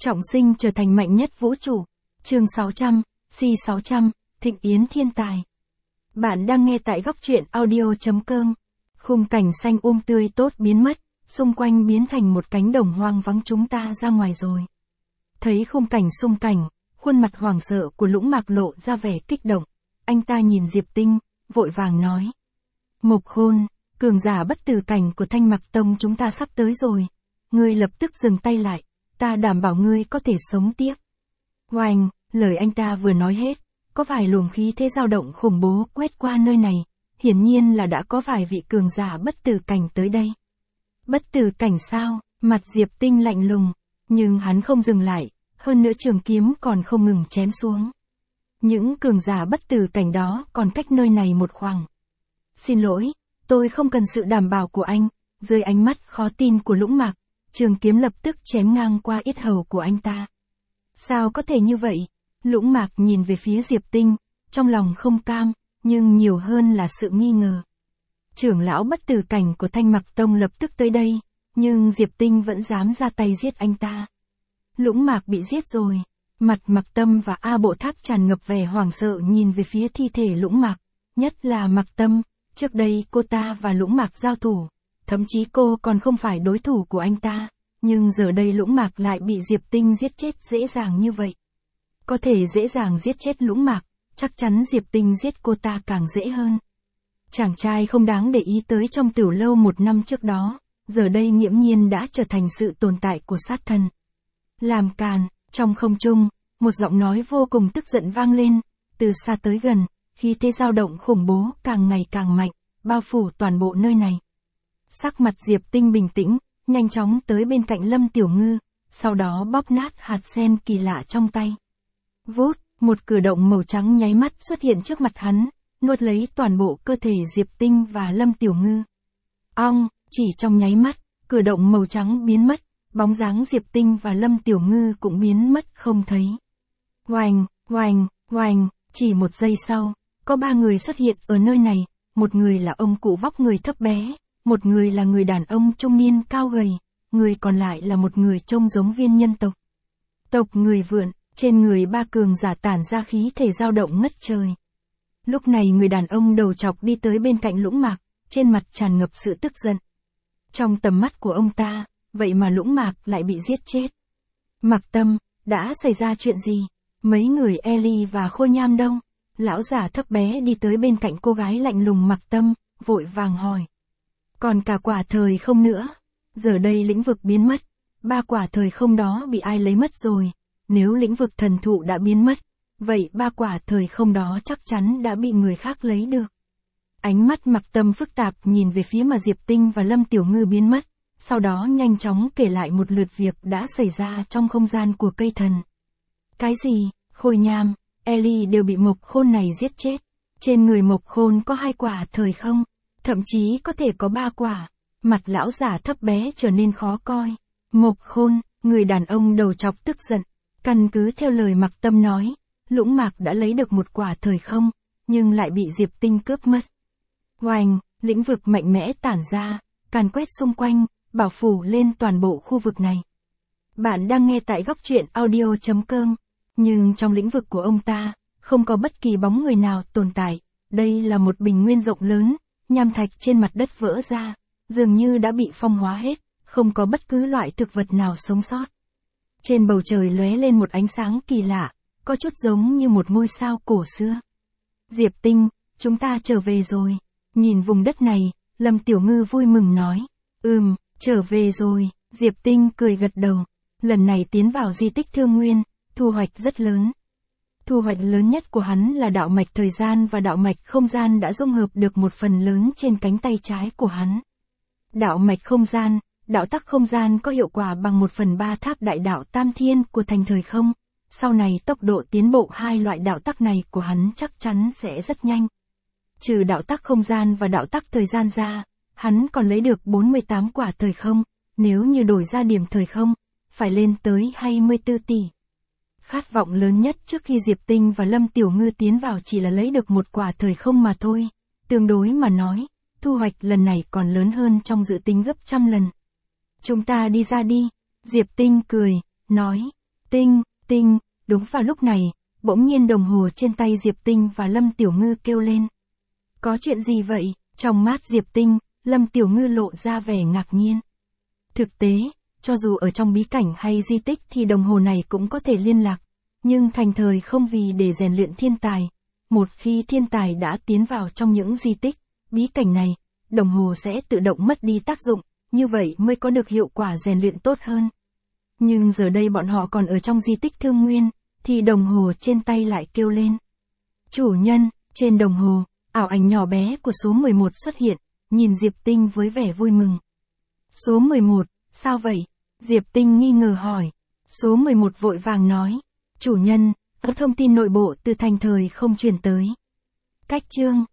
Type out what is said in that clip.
Trọng sinh trở thành mạnh nhất vũ trụ. Chương 600, C600, Thịnh Yến thiên tài. Bạn đang nghe tại góc truyện audio.com. Khung cảnh xanh tươi tốt biến mất, xung quanh biến thành một cánh đồng hoang vắng, chúng ta ra ngoài rồi. Thấy khung cảnh xung cảnh, khuôn mặt hoảng sợ của Lũng Mạc lộ ra vẻ kích động. Anh ta nhìn Diệp Tinh, vội vàng nói. Mộc Khôn, cường giả bất tử cảnh của Thanh Mặc Tông chúng ta sắp tới rồi. Ngươi lập tức dừng tay lại, ta đảm bảo ngươi có thể sống tiếp. Oanh, lời anh ta vừa nói hết, có vài luồng khí thế dao động khủng bố quét qua nơi này, hiển nhiên là đã có vài vị cường giả bất tử cảnh tới đây. Bất tử cảnh sao? Mặt Diệp Tinh lạnh lùng, nhưng hắn không dừng lại, hơn nữa trường kiếm còn không ngừng chém xuống. Những cường giả bất tử cảnh đó còn cách nơi này một khoảng. Xin lỗi, tôi không cần sự đảm bảo của anh. Dưới ánh mắt khó tin của Lũng Mạc, trường kiếm lập tức chém ngang qua yết hầu của anh ta. Sao có thể như vậy? Lũng Mạc nhìn về phía Diệp Tinh, trong lòng không cam, nhưng nhiều hơn là sự nghi ngờ. Trưởng lão bất tử cảnh của Thanh Mặc Tông lập tức tới đây, nhưng Diệp Tinh vẫn dám ra tay giết anh ta. Lũng Mạc bị giết rồi. Mặt Mặc Tâm và A Bộ Tháp tràn ngập vẻ hoảng sợ nhìn về phía thi thể Lũng Mạc, nhất là Mặc Tâm. Trước đây cô ta và Lũng Mạc giao thủ, thậm chí cô còn không phải đối thủ của anh ta, nhưng giờ đây Lũng Mạc lại bị Diệp Tinh giết chết dễ dàng như vậy. Có thể dễ dàng giết chết Lũng Mạc, chắc chắn Diệp Tinh giết cô ta càng dễ hơn. Chàng trai không đáng để ý tới trong Tửu Lâu 1 năm trước đó, giờ đây nghiễm nhiên đã trở thành sự tồn tại của sát thần. Làm càn, trong không trung, một giọng nói vô cùng tức giận vang lên, từ xa tới gần, khí thế dao động khủng bố càng ngày càng mạnh, bao phủ toàn bộ nơi này. Sắc mặt Diệp Tinh bình tĩnh, nhanh chóng tới bên cạnh Lâm Tiểu Ngư, sau đó bóp nát hạt sen kỳ lạ trong tay. Vút, một cử động màu trắng nháy mắt xuất hiện trước mặt hắn, nuốt lấy toàn bộ cơ thể Diệp Tinh và Lâm Tiểu Ngư. Ong, chỉ trong nháy mắt, cử động màu trắng biến mất, bóng dáng Diệp Tinh và Lâm Tiểu Ngư cũng biến mất không thấy. Oanh, oanh, oanh, chỉ một giây sau, có 3 người xuất hiện ở nơi này, một người là ông cụ vóc người thấp bé, một người là người đàn ông trung niên cao gầy, người còn lại là một người trông giống viên nhân tộc. Tộc người Vượn, trên người 3 cường giả tản ra khí thể dao động ngất trời. Lúc này người đàn ông đầu trọc đi tới bên cạnh Lũng Mạc, trên mặt tràn ngập sự tức giận. Trong tầm mắt của ông ta, vậy mà Lũng Mạc lại bị giết chết. Mặc Tâm, đã xảy ra chuyện gì? Mấy người Eli và Khôi Nham đâu? Lão giả thấp bé đi tới bên cạnh cô gái lạnh lùng Mặc Tâm, vội vàng hỏi. Còn cả quả thời không nữa. Giờ đây lĩnh vực biến mất. 3 quả thời không đó bị ai lấy mất rồi. Nếu lĩnh vực thần thụ đã biến mất, vậy 3 quả thời không đó chắc chắn đã bị người khác lấy được. Ánh mắt Mặc Tâm phức tạp nhìn về phía mà Diệp Tinh và Lâm Tiểu Ngư biến mất, sau đó nhanh chóng kể lại một lượt việc đã xảy ra trong không gian của cây thần. Cái gì? Khôi Nham, Eli đều bị Mộc Khôn này giết chết. Trên người Mộc Khôn có 2 quả thời không, thậm chí có thể có 3 quả. Mặt lão giả thấp bé trở nên khó coi. Mộc Khôn, người đàn ông đầu trọc tức giận. Căn cứ theo lời Mặc Tâm nói, Lũng Mạc đã lấy được 1 quả thời không, nhưng lại bị Diệp Tinh cướp mất. Oanh, lĩnh vực mạnh mẽ tản ra, càn quét xung quanh, bảo phủ lên toàn bộ khu vực này. Bạn đang nghe tại góc truyện audio.com, nhưng trong lĩnh vực của ông ta, không có bất kỳ bóng người nào tồn tại. Đây là một bình nguyên rộng lớn, nham thạch trên mặt đất vỡ ra, dường như đã bị phong hóa hết, không có bất cứ loại thực vật nào sống sót. Trên bầu trời lóe lên một ánh sáng kỳ lạ, có chút giống như một ngôi sao cổ xưa. Diệp Tinh, chúng ta trở về rồi. Nhìn vùng đất này, Lâm Tiểu Ngư vui mừng nói. Trở về rồi. Diệp Tinh cười gật đầu. Lần này tiến vào di tích Thương Nguyên, thu hoạch rất lớn. Thu hoạch lớn nhất của hắn là đạo mạch thời gian và đạo mạch không gian đã dung hợp được một phần lớn trên cánh tay trái của hắn. Đạo mạch không gian, đạo tắc không gian có hiệu quả bằng 1/3 tháp đại đạo Tam Thiên của thành thời không. Sau này tốc độ tiến bộ 2 loại đạo tắc này của hắn chắc chắn sẽ rất nhanh. Trừ đạo tắc không gian và đạo tắc thời gian ra, hắn còn lấy được 48 quả thời không, nếu như đổi ra điểm thời không, phải lên tới 24 tỷ. Khát vọng lớn nhất trước khi Diệp Tinh và Lâm Tiểu Ngư tiến vào chỉ là lấy được 1 quả thời không mà thôi. Tương đối mà nói, thu hoạch lần này còn lớn hơn trong dự tính gấp trăm lần. Chúng ta đi ra đi. Diệp Tinh cười, nói. Tinh, Tinh, đúng vào lúc này, bỗng nhiên đồng hồ trên tay Diệp Tinh và Lâm Tiểu Ngư kêu lên. Có chuyện gì vậy? Trong mắt Diệp Tinh, Lâm Tiểu Ngư lộ ra vẻ ngạc nhiên. Thực tế, cho dù ở trong bí cảnh hay di tích thì đồng hồ này cũng có thể liên lạc, nhưng thành thời không vì để rèn luyện thiên tài. Một khi thiên tài đã tiến vào trong những di tích, bí cảnh này, đồng hồ sẽ tự động mất đi tác dụng, như vậy mới có được hiệu quả rèn luyện tốt hơn. Nhưng giờ đây bọn họ còn ở trong di tích Thương Nguyên, thì đồng hồ trên tay lại kêu lên. Chủ nhân, trên đồng hồ, ảo ảnh nhỏ bé của số 11 xuất hiện, nhìn Diệp Tinh với vẻ vui mừng. Số 11, sao vậy? Diệp Tinh nghi ngờ hỏi. Số 11 vội vàng nói. Chủ nhân, thông tin nội bộ từ thành thời không truyền tới. Cách chương